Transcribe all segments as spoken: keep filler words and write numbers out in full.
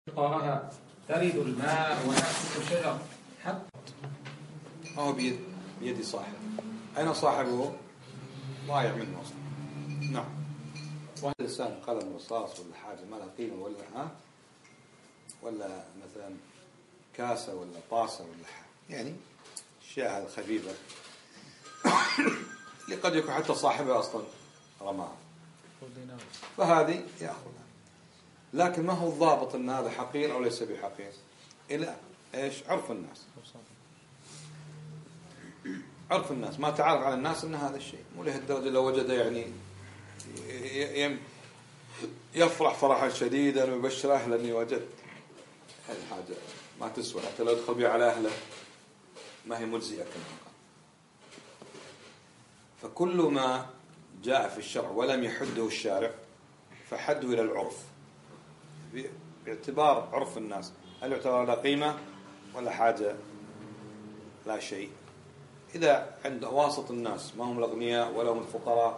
قارها ترد الماء ونأكل الشجر حتى ما هو بيد بيد صاحب. أين صاحبه؟ ضايع منه أصلا. نعم. واحد إنسان قلم رصاص ولا حاجة ما لها قيمة ولا ها ولا مثلا كاسة ولا طاسة ولا حاجة، يعني الأشياء الخفيفة اللي قد يكون حتى صاحبها أصلا رماها، فهذه يأخذها. لكن ما هو الضابط أن هذا حقير أو ليس بحقير؟ إلى إيش؟ عرف الناس. عرف الناس ما تعرف على الناس أن هذا الشيء مو لهالدرجة. لو وجد يعني يفرح فرحا شديدا ويبشر أهله أني وجدت، هذه حاجة ما تسوى، حتى لو يدخل بها على أهله ما هي مجزئة كما. فكل ما جاء في الشرع ولم يحده الشارع فحده إلى العرف باعتبار عرف الناس، هل يعتبر لا قيمة ولا حاجة لا شيء. إذا عند واسط الناس ما هم الأغنياء ولا هم الفقراء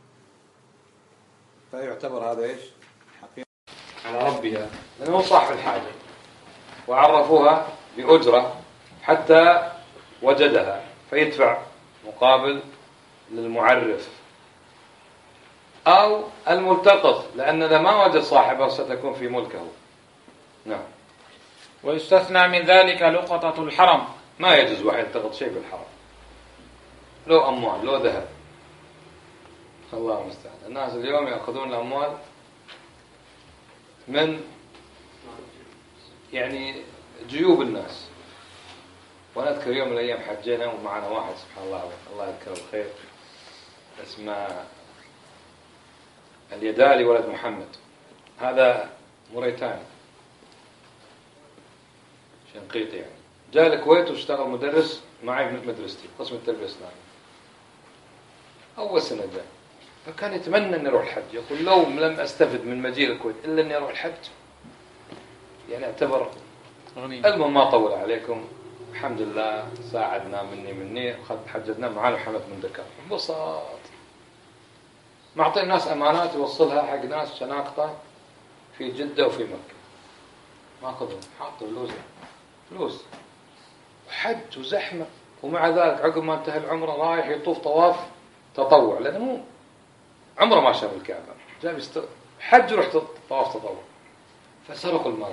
فيعتبر هذا إيش؟ حقيقة على ربها، لأنه صاحب الحاجة وعرفوها بأجرة حتى وجدها فيدفع مقابل للمعرف، أو الملتقط لأن إذا ما وجد صاحبه ستكون في ملكه. نعم. ويستثنى من ذلك لقطة الحرم، ما يجوز واحد يلتقط شيء بالحرم، لو أموال لو ذهب. الله المستعان. الناس اليوم يأخذون الأموال من يعني جيوب الناس. وأنا أذكر يوم من الأيام حجينا ومعنا واحد سبحان الله الله يذكره الخير اسمه اليدالي ولد محمد، هذا موريتاني شنقيطي يعني، جاء الكويت واشتغل مدرس معي في مدرستي قسم التربية الإسلامية. أول سنة جاء فكان يتمنى أن يروح الحج، يقول لو لم أستفد من مجيء الكويت إلا أن يروح الحج، يعني اعتبر المهم. ما طول عليكم الحمد لله ساعدنا مني مني حجدنا معنا محمد من دكار ببساط، معطي الناس أمانات يوصلها حق ناس شناقطة في جدة وفي مكة، ما أخذهم حاطوا فلوس فلوس وحج وزحمة. ومع ذلك عقب ما انتهى العمرة رايح يطوف طواف تطوع، لأنه مو عمره ما شاف الكعبة، جاب يست... حج ورحت طواف تطوع، فسرقوا المال.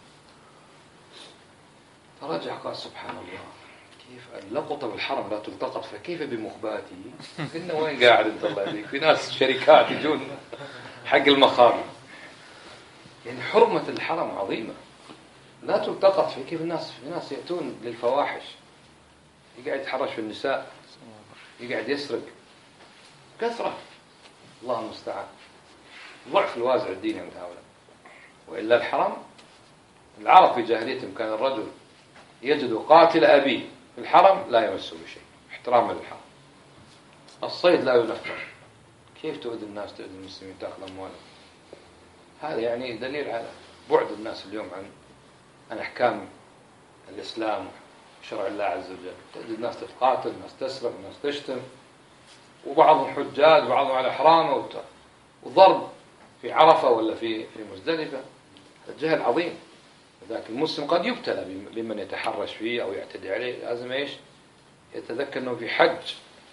فرجع قال سبحان الله كيف اللقطة بالحرم لا تلتقط فكيف بمخباتي؟ قلنا وين قاعد انت الله يهديك؟ في ناس شركات يجون حق المخابئ. يعني حرمة الحرم عظيمة لا تلتقط. في كيف الناس في ناس يأتون للفواحش، يقعد يتحرش في النساء، يقعد يسرق، كثرة. الله المستعان. ضعف الوازع الديني من هؤلاء. وإلا الحرم العرب في جاهليتهم كان الرجل يجد قاتل أبيه في الحرم لا يمسه بشيء احتراما للحرم. الصيد لا ينفر. كيف تؤذي الناس تؤذي المسلمين تأخذ أموالهم؟ هذا يعني دليل على بعد الناس اليوم عن عن أحكام الإسلام وشرع الله عز وجل. تؤذي الناس تتقاتل، الناس تسرق، الناس تشتم، وبعضهم حجاج وبعضهم على حرامة وضرب في عرفة ولا في في مزدلفة. الجهل عظيم. ذاك المسلم قد يبتلى بمن يتحرش فيه أو يعتدي عليه، لازم إيش يتذكر أنه في حج.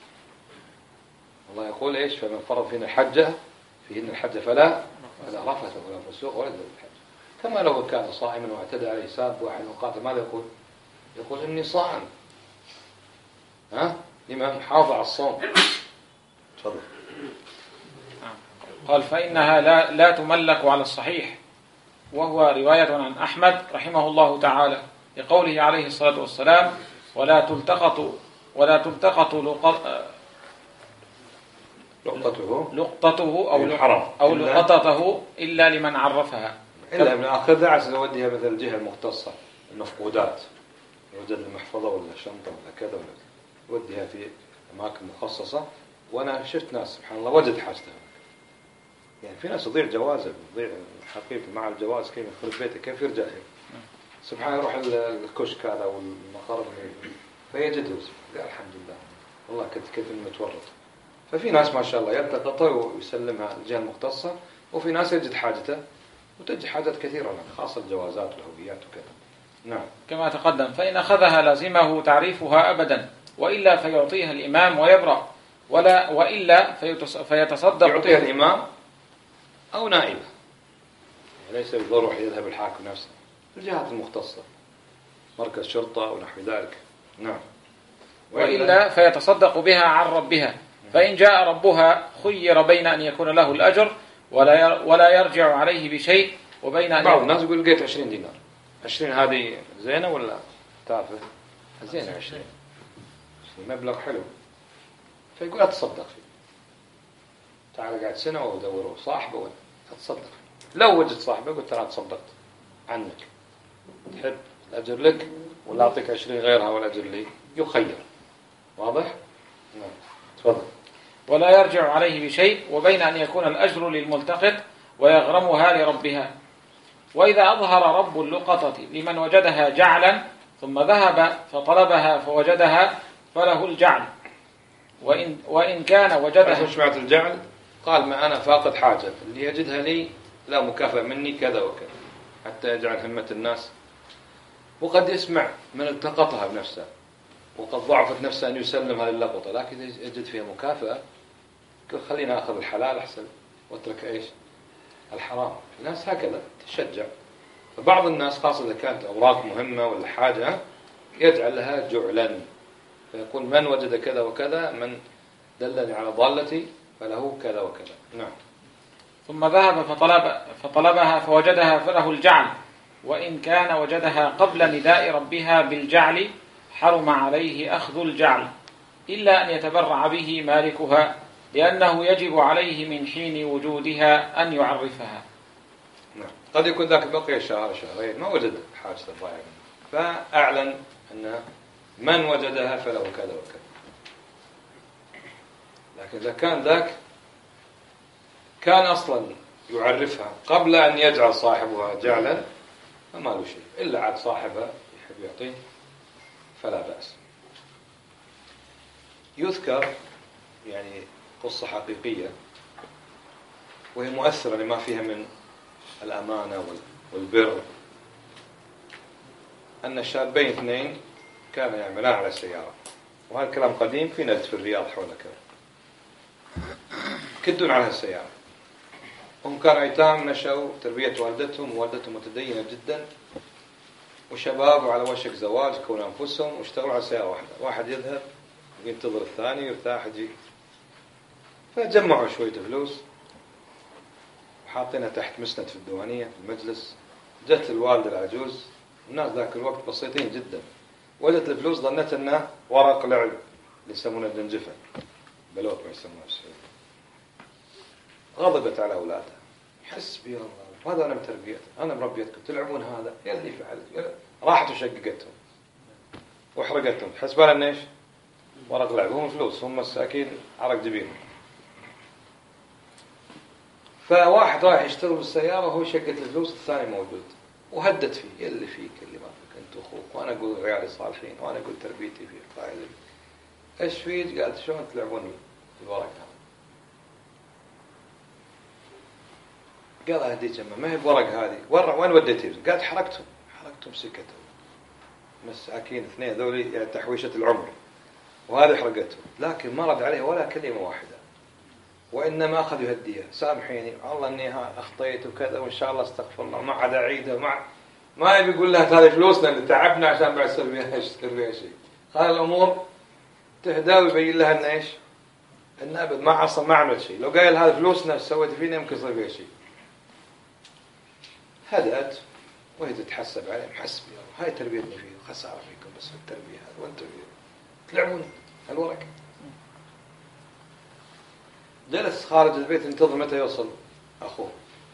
الله يقول إيش فمن فرض فينا الحجة فيهن الحجة فلا فلا رفث ولا فسوق ولا الحج. كما لو كان صائما واعتدى عليه ساب واحد وقاتل ماذا يقول؟ يقول إني صائم. ها لمن حافظ على الصوم. تفضل. قال فإنها لا, لا تملك على الصحيح، وهو رواية عن أحمد رحمه الله تعالى لقوله عليه الصلاة والسلام ولا تلتقط ولا تلتقط لقطته لقطته أو الحرم أو لقطته إلا لمن عرفها، إلا من آخر عشان نوديها مثل الجهة المختصة المفقودات، يوجد المحفظة ولا الشنطة ولا كذا ولا يوديها في أماكن مخصصة. وأنا شفت ناس سبحان الله وجد حاجتها. يعني في ناس يضيع جوازه يضيع حقيقة مع الجواز كيف يخرج بيته كيف يرجع سبحان يروح الكشك هذا والمقر فيجده قال الحمد لله والله كنت كيف متورط. ففي ناس ما شاء الله يلتقطه ويسلمها الجهة المختصة، وفي ناس يجد حاجته وتجي حاجات كثيرة خاصة الجوازات والهويات وكذا. نعم. كما تقدم. فإن أخذها لازمه تعريفها أبدا، وإلا فيعطيها الإمام ويبرأ، ولا وإلا فيتصدق. يعطيها الإمام أو نائبه، ليس بالضرورة يذهب الحاكم نفسه، الجهات المختصة مركز شرطة ونحو ذلك. نعم. وإلا فيتصدق بها عن ربها، فإن جاء ربها خير بين أن يكون له الأجر ولا ولا يرجع عليه بشيء، وبين أن بعض الناس يقول لقيت عشرين دينار، عشرين هذه زينة ولا تافه؟ زينة عشرين، مبلغ حلو، فيقول أتصدق فيه. تعال قاعد سنة ودوره صاحبه أتصدق فيه. لو وجد صاحبه قلت ترى تصدقت عنك، تحب الأجر لك ولا أعطيك عشرين غيرها والأجر لي، يخير. واضح؟ نعم. تفضل. ولا يرجع عليه بشيء، وبين أن يكون الأجر للملتقط ويغرمها لربها. وإذا أظهر رب اللقطة لمن وجدها جعلا ثم ذهب فطلبها فوجدها فله الجعل، وإن, وإن كان وجدها. سمعت الجعل؟ قال ما أنا فاقد حاجة، اللي يجدها لي لا مكافأة مني كذا وكذا، حتى يجعل همة الناس. وقد يسمع من التقطها بنفسه وقد ضعفت نفسه أن يسلمها للقطة، لكن يجد فيها مكافأة يقول خلينا أخذ الحلال أحسن واترك إيش الحرام. الناس هكذا تشجع. فبعض الناس خاصة إذا كانت أوراق مهمة ولا حاجة يجعل لها جعلا، فيقول من وجد كذا وكذا، من دلني على ضالتي فله كذا وكذا. نعم. ثم ذهب فطلب فطلبها فوجدها فله الجعل، وإن كان وجدها قبل نداء ربها بالجعل حرم عليه أخذ الجعل، إلا أن يتبرع به مالكها، لأنه يجب عليه من حين وجودها أن يعرفها. نعم. قد يكون ذاك بقي شهر شهرين ما وجد حاجة الضائع، فأعلن أن من وجدها فله كذا وكذا. لكن إذا كان ذاك كان أصلا يعرفها قبل أن يجعل صاحبها جعلا فما له شيء، إلا عاد صاحبها يحب يعطيه فلا بأس. يذكر يعني قصة حقيقية وهي مؤثرة لما فيها من الأمانة والبر، أن شابين اثنين كانوا يعملان على سيارة، وهذا الكلام قديم في نجد في الرياض حول كذا، كدون على السيارة. هم كانوا أيتام نشأوا تربية والدتهم، ووالدتهم متدينة جدا وشباب وعلى وشك زواج، كونوا أنفسهم واشتغلوا على سيارة واحدة، واحد يذهب ينتظر الثاني يرتاح يجي. فجمعوا شوية فلوس وحاطينها تحت مسند في الديوانية في المجلس. جت الوالدة العجوز، الناس ذاك الوقت بسيطين جدا، وجدت الفلوس ظنت انه ورق لعب اللي يسمونه الجنجفة، بلوت ما يسمونه السعودية. غضبت على أولادها، حسبي الله هذا أنا متربيتكم، أنا مربيتكم تلعبون هذا، يا اللي فعلت. راحت وشققتهم وحرقتهم، حسبها لنا ايش؟ ورق لعب، هم فلوس، هم مساكين عرق جبينهم. فواحد رايح يشتغل بالسيارة وهو شقت الفلوس، الثاني موجود وهدت فيه، يلي فيك اللي ما فيك أنت أخوك، وأنا أقول عيالي صالحين، وأنا أقول تربيتي في قاعدة. إيش فيك؟ قالت شلون تلعبون الورق هذا؟ قال هدي جمع ما هي بورق هذه، وين وديتيه؟ قالت حرقتهم حرقتهم سكتهم، مساكين اثنين ذولي يعني تحويشة العمر، وهذا حرقتهم. لكن ما رد عليه ولا كلمة واحدة، وإنما أخذ يهديها، سامحيني والله إني أخطيت وكذا وإن شاء الله استغفر الله ما عاد أعيدها، ما ما يبي يقول لها هذه فلوسنا اللي تعبنا عشان بعد يصير فيها ايش تصير فيها شيء. قال الأمور تهدى ويبين لها إن إيش إن أبد ما أصلا ما عمل شيء، لو قال هذه فلوسنا سويت فينا يمكن يصير فيها شيء. هدأت وهي تتحسب عليه، محسب يا هاي تربيتنا فيه، خسارة فيكم بس التربية هذا وأنتم تلعبون الورق. جلس خارج البيت ينتظر متى يوصل أخوه.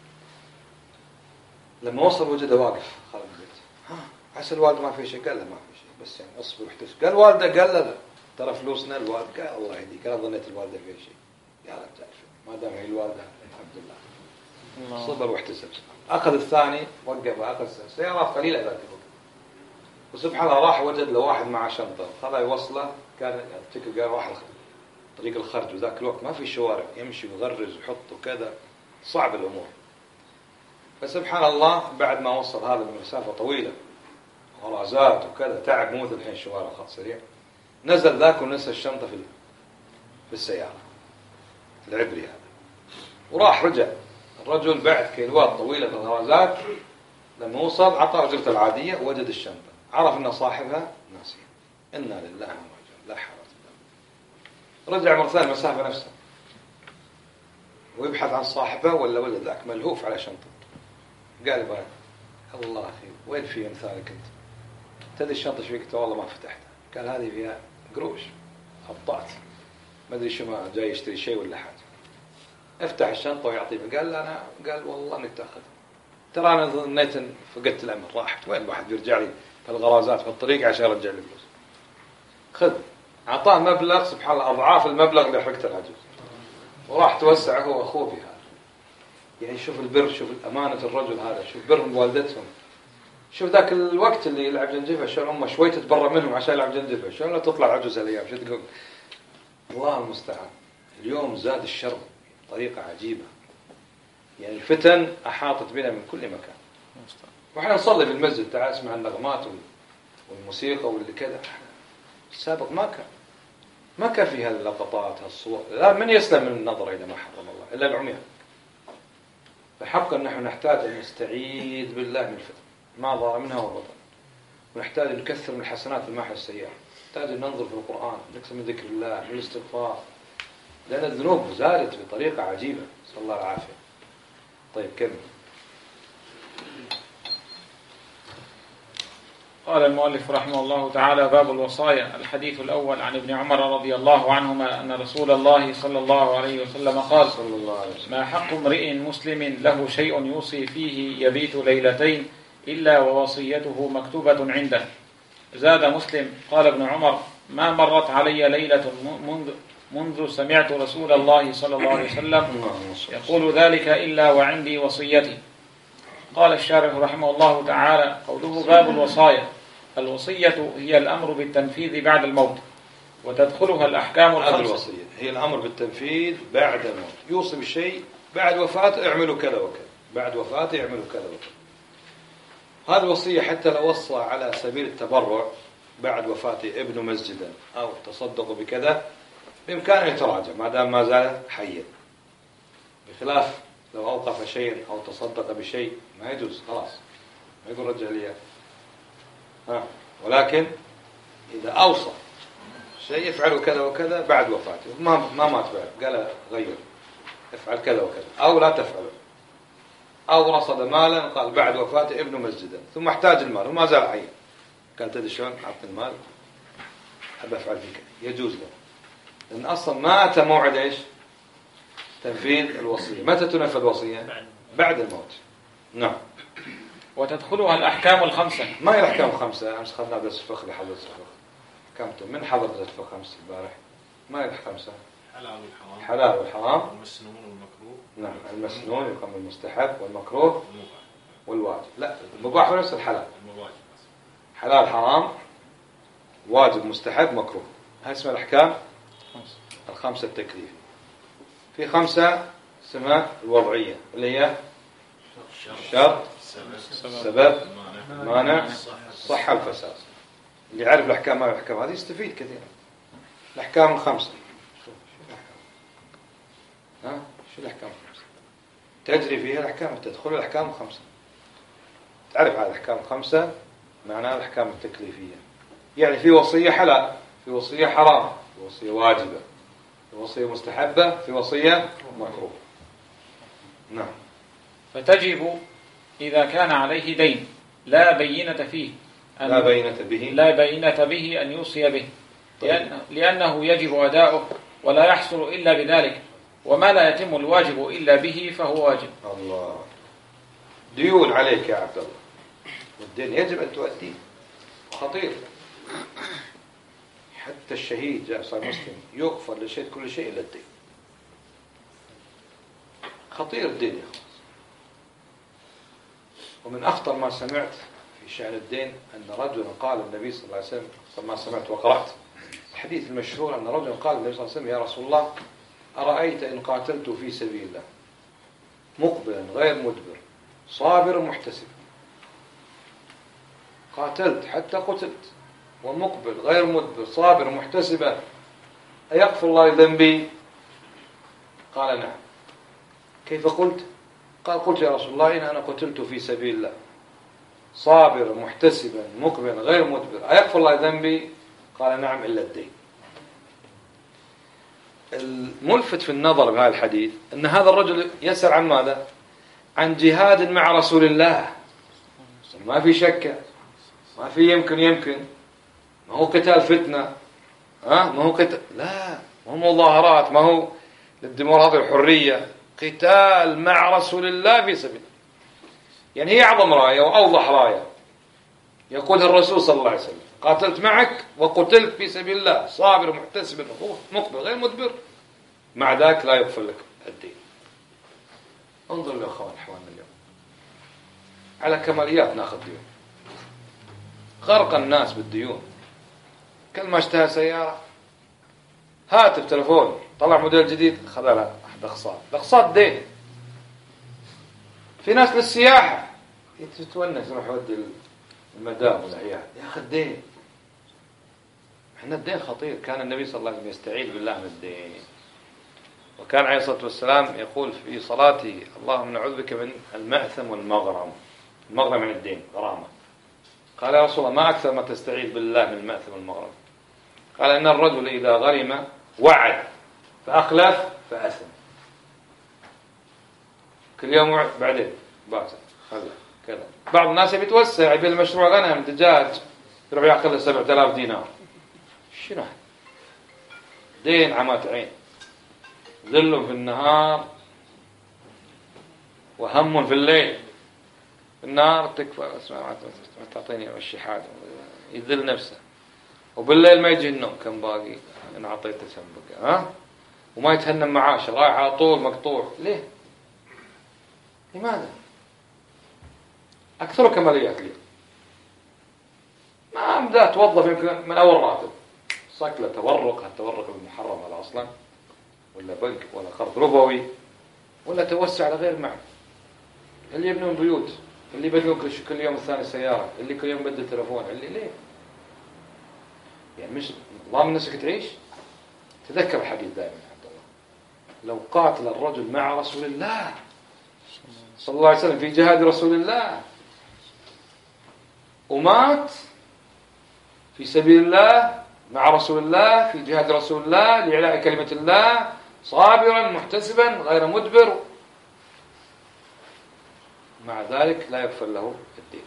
لما وصل وجده واقف خارج البيت. ها عسى الوالد ما في شيء، قال له ما في شيء بس يعني اصبر واحتسب. قال والده، قال له ترى فلوسنا. الوالد قال الله يهديك أنا ظنيت الوالدة فيها شيء. يا رجال ما دام هي الوالدة الحمد لله. صبر واحتسب. أخذ الثاني وقف، أخذ سيارات قليلة ذاك الوقت، وسبحان الله راح وجد له واحد مع شنطة خذ يوصله. كان تلك قال واحد طريق الخرج، وذاك الوقت ما في شوارع، يمشي ويغرز ويحط وكذا، صعب الأمور. فسبحان الله بعد ما وصل هذا المسافة طويلة غرازات وكذا تعب مو مثل الحين شوارع خط سريع، نزل ذاك ونسى الشنطة في في السيارة العبري هذا، وراح رجع الرجل بعد كيلوات طويلة في الغرازات، لما وصل عطى رجلته العادية ووجد الشنطة، عرف أن صاحبها ناسيه. إنا لله وإنا إليه لا حول ولا قوة. رجع مرة ثانية المسافة نفسها ويبحث عن صاحبه، ولا وجد ذاك ملهوف على شنطته. قال بقى الله أخي وين في أمثالك أنت؟ تدري الشنطة ايش فيك؟ والله ما فتحتها. قال هذه فيها قروش خطأت، ما أدري شو، ما جاي يشتري شيء ولا حاجة. افتح الشنطة ويعطيه. قال لا أنا، قال والله إنك تأخذ، ترى أنا ظنيت إن فقدت الأمل، راحت. وين الواحد بيرجع لي في الغرازات في الطريق عشان يرجع لي فلوس؟ خذ. أعطاه مبلغ سبحان الله أضعاف المبلغ اللي حرقته العجوز، وراح توسع هو وأخوه في هذا. يعني شوف البر، شوف أمانة الرجل هذا، شوف بر والدتهم، شوف ذاك الوقت اللي يلعب جنجفة شلون أمه شوي تتبرى منهم عشان يلعب جنجفة، شلون لا تطلع عجوز الأيام. شو تقول؟ الله المستعان. اليوم زاد الشر بطريقة عجيبة، يعني الفتن أحاطت بنا من كل مكان. وإحنا نصلي في المسجد تعال اسمع النغمات والموسيقى واللي كذا. السابق ما كان ما كان في هاللقطات هالصور. لا، من يسلم من النظر إلى ما حرم الله إلا العميان. فحقا نحن نحتاج أن نستعيذ بالله من الفتن ما ظهر منها وبطن، ونحتاج أن نكثر من الحسنات والمحو السيئات، نحتاج أن ننظر في القرآن، نكثر من ذكر الله، من الاستغفار، لأن الذنوب زادت بطريقة عجيبة. نسأل الله العافية. طيب كمل. قال المؤلف رحمه الله تعالى: باب الوصايا. الحديث الأول عن ابن عمر رضي الله عنهما أن رسول الله صلى الله عليه وسلم قال: صلى الله عليه وسلم: ما حق امرئ مسلم له شيء يوصي فيه يبيت ليلتين إلا ووصيته مكتوبة عنده. زاد مسلم: قال ابن عمر: ما مرت علي ليلة منذ, منذ سمعت رسول الله صلى الله عليه وسلم يقول ذلك إلا وعندي وصيتي. قال الشارح رحمه الله تعالى: قوله باب الوصايا، الوصية هي الأمر بالتنفيذ بعد الموت، وتدخلها الأحكام الخمسة. الوصية هي الأمر بالتنفيذ بعد الموت، يوصي بالشيء بعد وفاته اعملوا كذا وكذا، بعد وفاته اعملوا كذا وكذا. هذه الوصية حتى لو وصى على سبيل التبرع بعد وفاته ابن مسجدا أو تصدق بكذا، بإمكانه يتراجع ما دام ما زال حيا، بخلاف لو أوقف شيئا أو تصدق بشيء ما يجوز، خلاص ما يقول رجع لي. ها، ولكن إذا أوصى شيء يفعل كذا وكذا بعد وفاته، ما ما مات بعد، قال غير افعل كذا وكذا أو لا تفعله، أو رصد مالا قال بعد وفاته ابن مسجدا ثم احتاج المال وما زال حيا، قال تدري شلون أعطني المال أبى أفعل فيك، يجوز له، لأن أصلا ما أتى موعد إيش؟ تنفيذ الوصية. متى تنفذ الوصية؟ بعد الموت. نعم. وتدخلها الأحكام الخمسة. ما هي الأحكام الخمسة؟ أمس خذنا درس الفقه لحضرة الفقه. كم من حضر درس الفقه أمس البارح؟ ما هي الخمسة؟ حلال والحرام. حلال والحرام. المسنون والمكروه. نعم، المسنون يقام المستحب والمكروه والواجب. لا، المباح ونفس الحلال. المواجب. حلال حرام واجب مستحب مكروه. هاي اسمها الأحكام الخمسة التكليفية. في خمسة اسمها الوضعية اللي هي الشرط، السبب، المانع، الصحة، الفساد. اللي يعرف الأحكام ما الأحكام هذه يستفيد كثيرا. الأحكام الخمسة. ها؟ شو الأحكام الخمسة؟ تجري فيها الأحكام، تدخل الأحكام الخمسة. تعرف هذه الأحكام الخمسة معناها الأحكام التكليفية. يعني في وصية حلال، في وصية حرام، في وصية واجبة، في وصية مستحبة، في وصية مكروه. نعم. فتجب إذا كان عليه دين لا بينة فيه أن لا بينة به لا بينة به أن يوصي به، لأنه, لأنه يجب أداؤه ولا يحصل إلا بذلك، وما لا يتم الواجب إلا به فهو واجب. الله، ديون عليك يا عبد الله، والدين يجب أن تؤديه، خطير. حتى الشهيد جاء صار مسلم يغفر للشهيد كل شيء إلا الدين. خطير الدين يا أخوان. ومن أخطر ما سمعت في شأن الدين أن رجلا قال النبي صلى الله عليه وسلم، ما سمعت وقرأت الحديث المشهور أن رجلا قال النبي صلى الله عليه وسلم: يا رسول الله، أرأيت إن قاتلت في سبيل الله مقبلا غير مدبر صابر محتسب، قاتلت حتى قتلت ومقبل غير مدبر صابر محتسبا، أيغفر الله ذنبي؟ قال نعم. كيف قلت؟ قال قلت يا رسول الله إن أنا قتلت في سبيل الله صابر محتسبا مقبل غير مدبر أيغفر الله ذنبي؟ قال نعم إلا الدين. الملفت في النظر بهذا الحديث أن هذا الرجل يسأل عن ماذا؟ عن جهاد مع رسول الله، ما في شك، ما في يمكن يمكن ما هو قتال فتنة، ها ما هو قتال، لا ما هو مظاهرات، ما هو للديمقراطية والحرية، قتال مع رسول الله في سبيل، يعني هي أعظم راية وأوضح راية يقولها الرسول صلى الله عليه وسلم: قاتلت معك وقتلت في سبيل الله صابر محتسب مقبل غير مدبر، مع ذلك لا يغفر لك الدين. انظر يا أخوان حوالنا اليوم على كماليات ناخذ ديون، غرق الناس بالديون، كل ما اشتهى سيارة هاتف تلفون طلع موديل جديد خذ لها أحد أقساط، الأقساط دين. في ناس للسياحة يتونس يروح يودي المدام والعيال، ياخذ دين. احنا الدين خطير. كان النبي صلى الله عليه وسلم يستعيذ بالله من الدين، وكان عليه الصلاة والسلام يقول في صلاته: اللهم نعوذ بك من المأثم والمغرم. المغرم من الدين غرامة. قال يا رسول الله ما أكثر ما تستعيذ بالله من المأثم والمغرم؟ قال إن الرجل إذا غرم وعد فأخلف فأثم، كل يوم بعدين باكر خلف كذا. بعض الناس يتوسع يبي المشروع غنم دجاج يروح يأخذ له سبعة آلاف دينار. شنو دين عمات عين، ذل في النهار وهم في الليل. في النهار تكفى اسمع ما تعطيني الشحات يذل نفسه، وبالليل ما يجي النوم كم باقي انا اعطيته كم بقى، ها وما يتهنم معاشه رايح على طول مقطوع. ليه؟ لماذا؟ أكثر كماليات لي ما بدأ توظف يمكن من أول راتب صكلة تورق، التورق المحرم على أصلا، ولا بنك، ولا قرض ربوي، ولا توسع على غير معنى. اللي يبنون بيوت، اللي يبدلون كل يوم الثاني سيارة، اللي كل يوم بدل تلفون، اللي ليه؟ يعني مش الله من نفسك تعيش. تذكر الحديث دائما عبد الله: لو قاتل الرجل مع رسول الله صلى الله عليه وسلم في جهاد رسول الله ومات في سبيل الله مع رسول الله في جهاد رسول الله لإعلاء كلمة الله صابرا محتسبا غير مدبر، مع ذلك لا يغفر له الدين.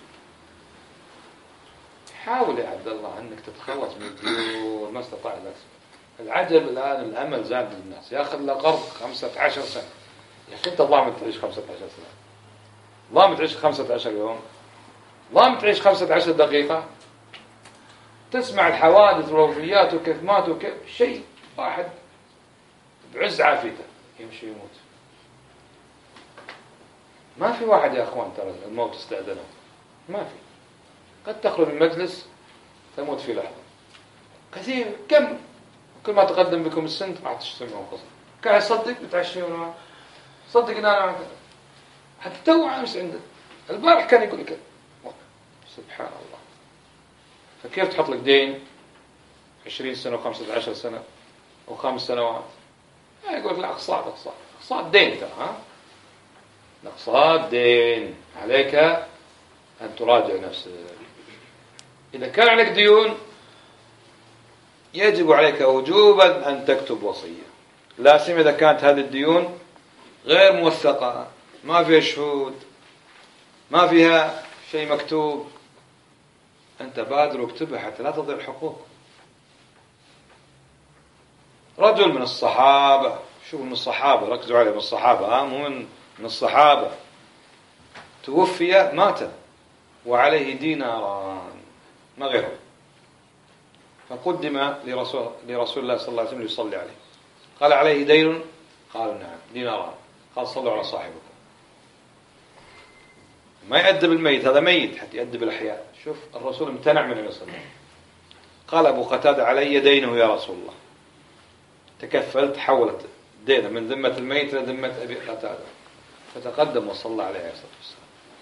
حاول يا عبد الله أنك تتخلص من الديون، ما استطاع لك. العجب الآن الأمل زاد للناس، يأخذ له قرض خمسة عشر سنة. يا أخي أنت ضامن تعيش خمسة عشر سنة؟ ضامن تعيش خمسة عشر يوم؟ ضامن تعيش خمسة عشر دقيقة؟ تسمع الحوادث والوفيات وكيف ماتوا وكيف شيء واحد بعز عافيته يمشي يموت. ما في واحد يا أخوان ترى الموت استأذنه، ما في. قد تخرج من المجلس تموت في لحظة. كثير كم كل ما تقدم بكم السن راح تجتمعون قصة قاعد صدق بتعشيون صدق إن أنا حتى تو أمس عنده البارح كان يقول لك سبحان الله. فكيف تحط لك دين عشرين سنة وخمسة عشر سنة وخمس سنوات؟ لا يقول لك لا أقساط أقساط أقساط دين ترى، ها أقساط دين، عليك أن تراجع نفسك. إذا كان عليك ديون يجب عليك وجوبا أن تكتب وصية، لا سيما إذا كانت هذه الديون غير موثقة، ما فيها شهود، ما فيها شيء مكتوب. أنت بادر واكتبها حتى لا تضيع الحقوق. رجل من الصحابة، شو من الصحابة ركزوا عليه، من الصحابة، ها مو من من الصحابة، توفي مات وعليه ديناران ما غيره، فقدم لرسول لرسول الله صلى الله عليه وسلم يصلي عليه. قال عليه دين؟ قالوا نعم ديناران. قال صلوا على صاحبكم. ما يأدب الميت، هذا ميت حتى يأدب الأحياء. شوف الرسول امتنع من يصلي. قال أبو قتادة علي دينه يا رسول الله. تكفلت، حولت دينه من ذمة الميت إلى ذمة أبي قتادة، فتقدم وصلى عليه عليه الصلاة والسلام.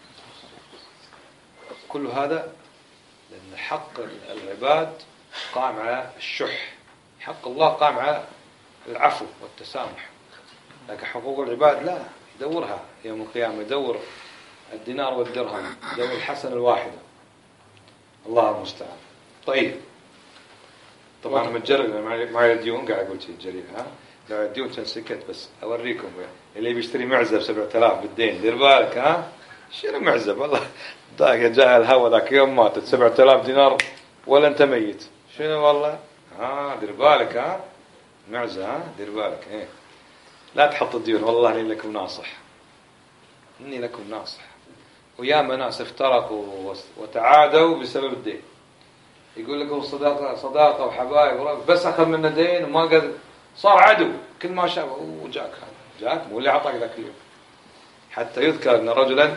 كل هذا لأن حق العباد قائم على الشح، حق الله قائم على العفو والتسامح، لكن حقوق العباد لا، يدورها يوم القيامة، يدور الدينار والدرهم، يدور الحسنة الواحدة. الله المستعان. طيب طبعا متجرد معي الديون، قاعد أقول شيء جريء، ها لو الديون كان سكت، بس أوريكم اللي بيشتري معزة بسبعة آلاف بالدين، دير بالك، ها شنو معزة والله داك جاء الهوا ذاك يوم ماتت سبعة آلاف دينار ولا أنت ميت، شنو والله، ها دير بالك، ها معزة، ها دير بالك، إيه لا تحط الديون، والله إني لكم ناصح، إني لكم ناصح. وياما ناس افترقوا وتعادوا بسبب الدين، يقول لك صداقة صداقة وحبايب، بس أخذ منا دين وما قد صار عدو، كل ما شاف وجاك هذا جاك مو اللي عطاك ذاك اليوم. حتى يذكر أن رجلا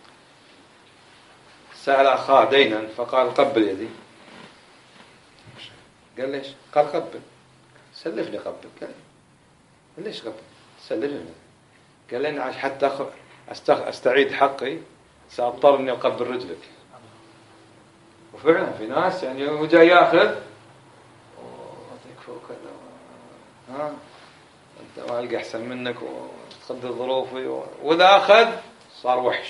سأل أخاه دينا فقال قبل يدي، قال ليش؟ قال قبل، سلفني قبل، قال ليش قبل؟ سلفني، قال لي عشان حتى أستعيد حقي سأضطر إني أقبل رجلك. وفعلا في ناس يعني هو جاي ياخذ وتكفى وكذا، ها أنت ما ألقى أحسن منك وتقدر ظروفي، وإذا أخذ صار وحش.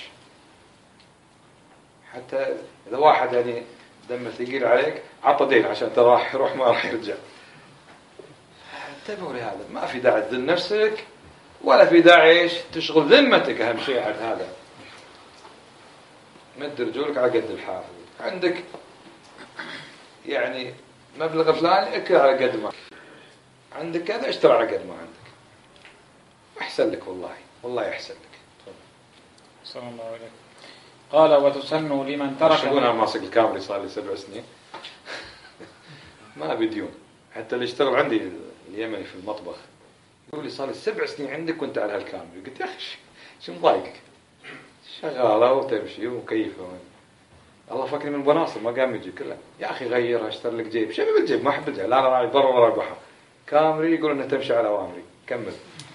حتى إذا واحد يعني دمه ثقيل عليك عطى دين عشان تراح يروح ما راح يرجع. انتبهوا لهذا، ما في داعي تذل نفسك ولا في داعي ايش تشغل ذمتك. أهم شيء عند هذا مد رجولك على قد الحافظ. عندك يعني مبلغ فلان اكل على قد ما عندك، كذا اشتري على قد ما عندك، أحسن لك والله، والله يحسن لك. صلى الله عليه. قال وتسن لمن ترك. شغلنا ماسك الكاميرا صار لي سبع سنين ما بديون. حتى اللي اشتغل عندي اليمني في المطبخ يقول لي صار لي سبع سنين عندك وانت على هالكاميرا. قلت يا اخي شو مضايقك؟ شغاله وتمشي ومكيفه. الله فكرني من بناصر ما قام يجي كله. يا اخي غيرها اشتري لك جيب. شو بالجيب؟ ما احب الجيب، لا انا راعي برا ولا البحر. كامري يقول انها تمشي على اوامري. كمل.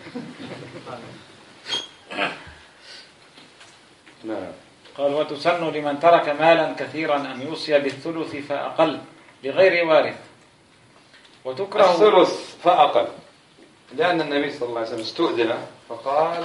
نعم. قال وتسن لمن ترك مالا كثيرا أن يوصي بالثلث فأقل لغير وارث. وتكره الثلث فأقل، لأن النبي صلى الله عليه وسلم استؤذن فقال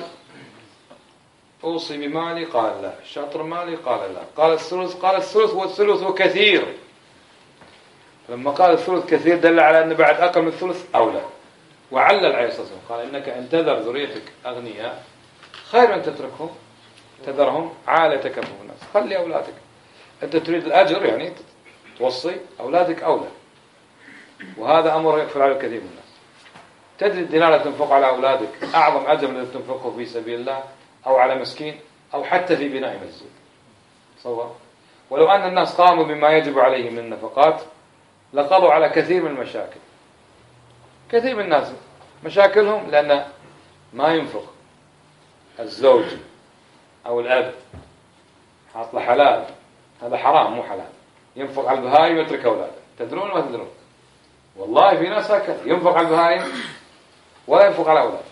أوصي بمالي، قال لا. شطر مالي، قال لا. قال الثلث، قال الثلث والثلث كثير. لما قال الثلث كثير دل على أن بعد أقل من الثلث أولى. وعلل عليه الصلاة والسلام قال إنك أن تذر ذريتك أغنياء خير أن تتركهم تذرهم عالة تكفف الناس. خلي أولادك، أنت تريد الأجر يعني توصي أولادك أولى. وهذا أمر يغفر على الكثير من الناس. تدري الدينار اللي تنفق على أولادك أعظم أجر من اللي تنفقه في سبيل الله أو على مسكين أو حتى في بناء مسجد. صور ولو أن الناس قاموا بما يجب عليهم من النفقات لقضوا على كثير من المشاكل. كثير من الناس مشاكلهم لأن ما ينفق الزوج أو الأب، حاط له حلال، هذا حرام مو حلال. ينفق على البهايم ويترك أولاده. تدرون ما تدرون؟ والله في ناس هكذا ينفق على البهايم ولا ينفق على أولاده.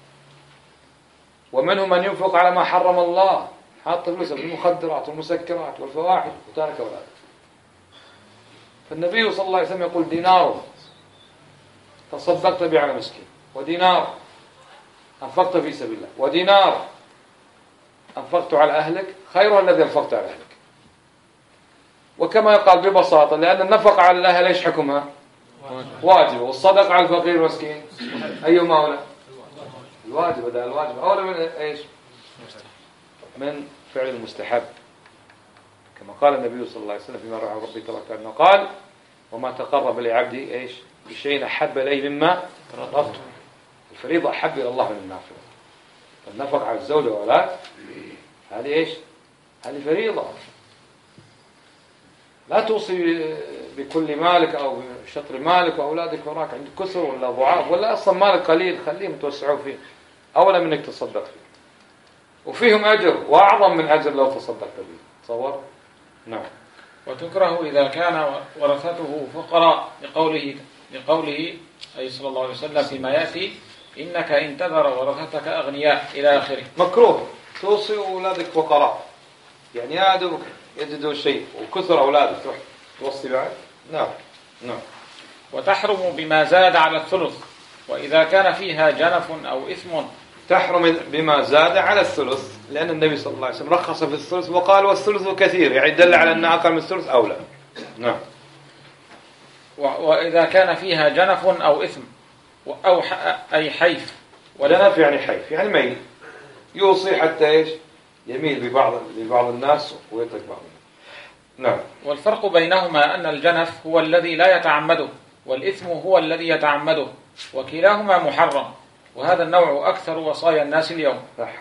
ومنهم من ينفق على ما حرم الله، حاط فلوسه في المخدرات والمسكرات والفواحش وتارك أولاده. فالنبي صلى الله عليه وسلم يقول دينار تصدقت به على مسكين، ودينار أنفقت في سبيل الله، ودينار أنفقت على أهلك خير الذي أنفقت على أهلك. وكما يقال ببساطة لأن النفقة على الأهل إيش حكمها؟ واجب. والصدقة على الفقير والمسكين أيهما أولى؟ الواجب. ده الواجب أولى من إيش؟ من فعل المستحب. كما قال النبي صلى الله عليه وسلم فيما رواه ربي تبارك وتعالى قال وما تقرب لعبدي إيش بشيء أحب إليه مما فرضته. الفريضة أحب إلى الله من النافلة. النفق على الزوجة والأولاد هذه إيش؟ هذه فريضة. لا توصي بكل مالك أو بشطر مالك وأولادك وراك عندك كثر ولا ضعاف ولا أصلا مالك قليل، خليهم يتوسعوا فيه أولا من أنك تصدق فيه، وفيهم أجر وأعظم من أجر لو تصدقت به. تصور؟ نعم. وتكره إذا كان ورثته فقراء لقوله لقوله أي صلى الله عليه وسلم فيما يأتي إنك إن تذر ورثتك أغنياء إلى آخره. مكروه توصي أولادك فقراء، يعني يا دوبك يجدوا شيء وكثر أولاده تروح توصي بعد. نعم نعم. وتحرم بما زاد على الثلث، وإذا كان فيها جنف أو إثم. تحرم بما زاد على الثلث، لأن النبي صلى الله عليه وسلم رخص في الثلث وقال والثلث كثير، يعني دل على أن أقل من الثلث أولى. نعم. وإذا كان فيها جنف أو إثم أو أي حيف. جنف يعني حيف، يعني ميل، يوصي حتى إيش يميل ببعض لبعض الناس ويترك بعض. نعم. والفرق بينهما أن الجنف هو الذي لا يتعمده، والإثم هو الذي يتعمده، وكلاهما محرم، وهذا النوع أكثر وصايا الناس اليوم.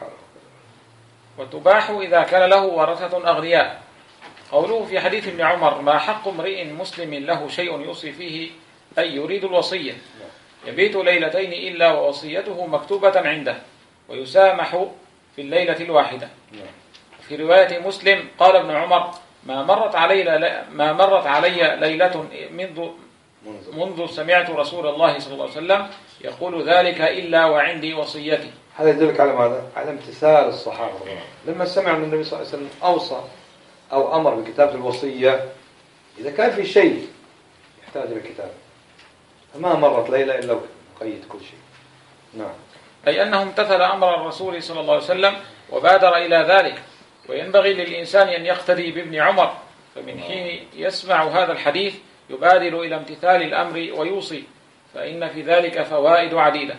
وتباح إذا كان له ورثة أغنياء. قوله في حديث ابن عمر: ما حق امرئ مسلم له شيء يوصي فيه، أي يريد الوصية، يبيت ليلتين إلا ووصيته مكتوبة عنده، ويسامح في الليلة الواحدة. في رواية مسلم قال ابن عمر: ما مرت علي ما مرت علي ليلة منذ منذ سمعت رسول الله صلى الله عليه وسلم يقول ذلك إلا وعندي وصيتي. هذا يدلك على ماذا؟ على امتثال الصحابة لما سمعوا النبي صلى الله عليه وسلم أوصى أو أمر بكتابة الوصية. إذا كان في شيء يحتاج إلى كتابة، فما مرت ليلة إلا وقيد كل شيء. نعم. أي أنه امتثل أمر الرسول صلى الله عليه وسلم وبادر إلى ذلك. وينبغي للإنسان أن يقتدي بابن عمر، فمن حين يسمع هذا الحديث يبادر إلى امتثال الأمر ويوصي، فإن في ذلك فوائد عديدة،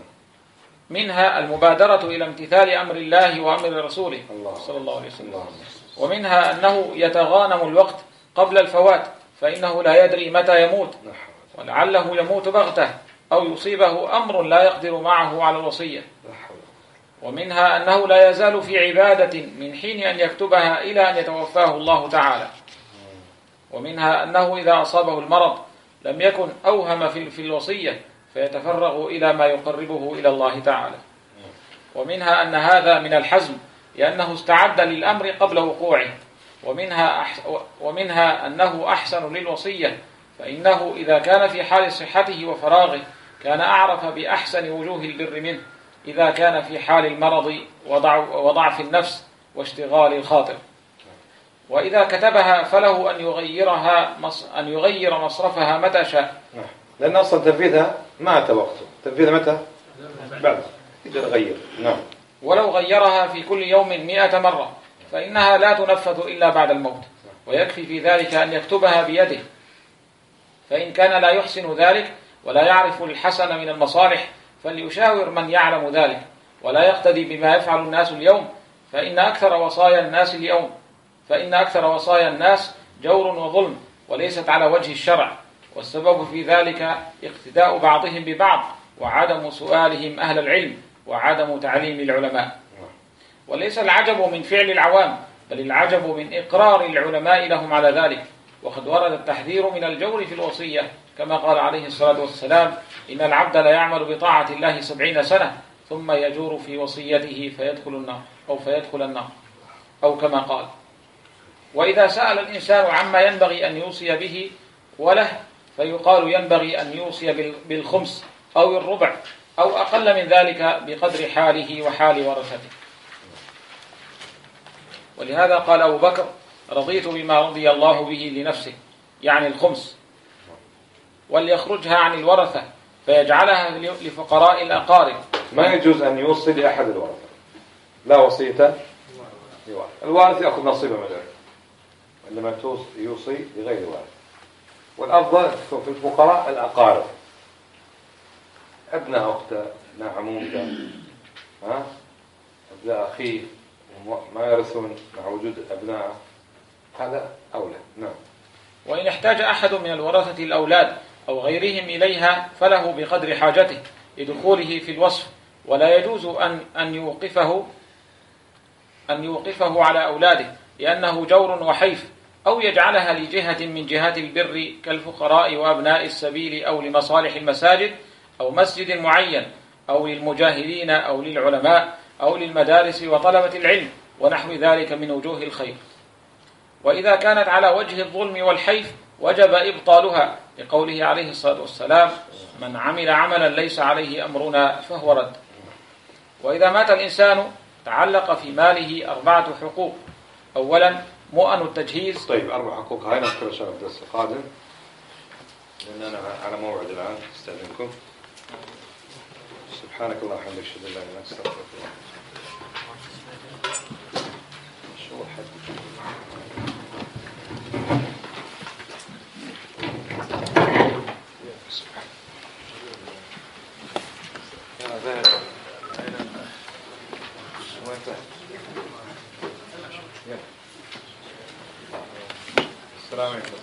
منها المبادرة إلى امتثال أمر الله وأمر رسوله صلى الله عليه وسلم، ومنها أنه يتغانم الوقت قبل الفوات، فإنه لا يدري متى يموت، ولعله يموت بغته أو يصيبه أمر لا يقدر معه على الوصية. ومنها أنه لا يزال في عبادة من حين أن يكتبها إلى أن يتوفاه الله تعالى. ومنها أنه إذا أصابه المرض لم يكن أوهم في الوصية، فيتفرغ إلى ما يقربه إلى الله تعالى. ومنها أن هذا من الحزم، لأنه استعد للأمر قبل وقوعه. ومنها, أح... ومنها أنه أحسن للوصية، فإنه إذا كان في حال صحته وفراغه كان أعرف بأحسن وجوه البر منه إذا كان في حال المرض وضعف النفس واشتغال الخاطر. وإذا كتبها فله أن يغيرها أن يغير مصرفها متى شاء، لأن أصلا تنفيذها ما أتى وقته، تنفيذها متى؟ بعد يقدر يغير. نعم. ولو غيرها في كل يوم مئة مرة فإنها لا تنفذ إلا بعد الموت، ويكفي في ذلك أن يكتبها بيده. فإن كان لا يحسن ذلك ولا يعرف الحسن من المصالح فليشاور من يعلم ذلك، ولا يقتدي بما يفعل الناس اليوم، فإن أكثر وصايا الناس اليوم فإن أكثر وصايا الناس جور وظلم وليست على وجه الشرع، والسبب في ذلك اقتداء بعضهم ببعض، وعدم سؤالهم أهل العلم، وعدم تعليم العلماء. وليس العجب من فعل العوام، بل العجب من إقرار العلماء لهم على ذلك. وقد ورد التحذير من الجور في الوصية، كما قال عليه الصلاة والسلام: إن العبد لا يعمل بطاعة الله سبعين سنة ثم يجور في وصيته فيدخل النار أو فيدخل النار، أو كما قال. وإذا سأل الإنسان عما ينبغي أن يوصي به وله فيقال ينبغي أن يوصي بالخمس أو الربع أو أقل من ذلك بقدر حاله وحال ورثته. ولهذا قال أبو بكر: رضيت بما رضي الله به لنفسه، يعني الخمس، وليخرجها عن الورثة فيجعلها لفقراء الأقارب. ما يجوز أن يوصي لأحد الورثة، لا وصية لوارث، الوارث يأخذ نصيبه من الورثة، عندما يوصي لغير وارث. والأفضل في الفقراء الأقارب، ابن أخته، ابن عمومته، ها ابن أخيه، ما يرثون مع وجود أبنائه، هذا أولى. نعم. وإن احتاج أحد من الورثة الأولاد أو غيرهم إليها فله بقدر حاجته لدخوله في الوصف، ولا يجوز أن أن يوقفه أن يوقفه على أولاده، لأنه جور وحيف، أو يجعلها لجهة من جهات البر كالفقراء وأبناء السبيل، أو لمصالح المساجد أو مسجد معين، أو للمجاهلين أو للعلماء أو للمدارس وطلبة العلم ونحو ذلك من وجوه الخير. وإذا كانت على وجه الظلم والحيف وجب إبطالها، لقوله عليه الصلاة والسلام: من عمل عملا ليس عليه أمرنا فهو رد. وإذا مات الإنسان تعلق في ماله أربعة حقوق: أولا مؤن والتجهيز. طيب أربع حقوق هاي نذكرها إن شاء الله في الدرس القادم، لأن أنا على موعد الآن. استأذنكم. سبحانك اللهم وبحمدك أشهد أن لا إله إلا أنت أستغفرك وأتوب إليك. شو حد السلام عليكم.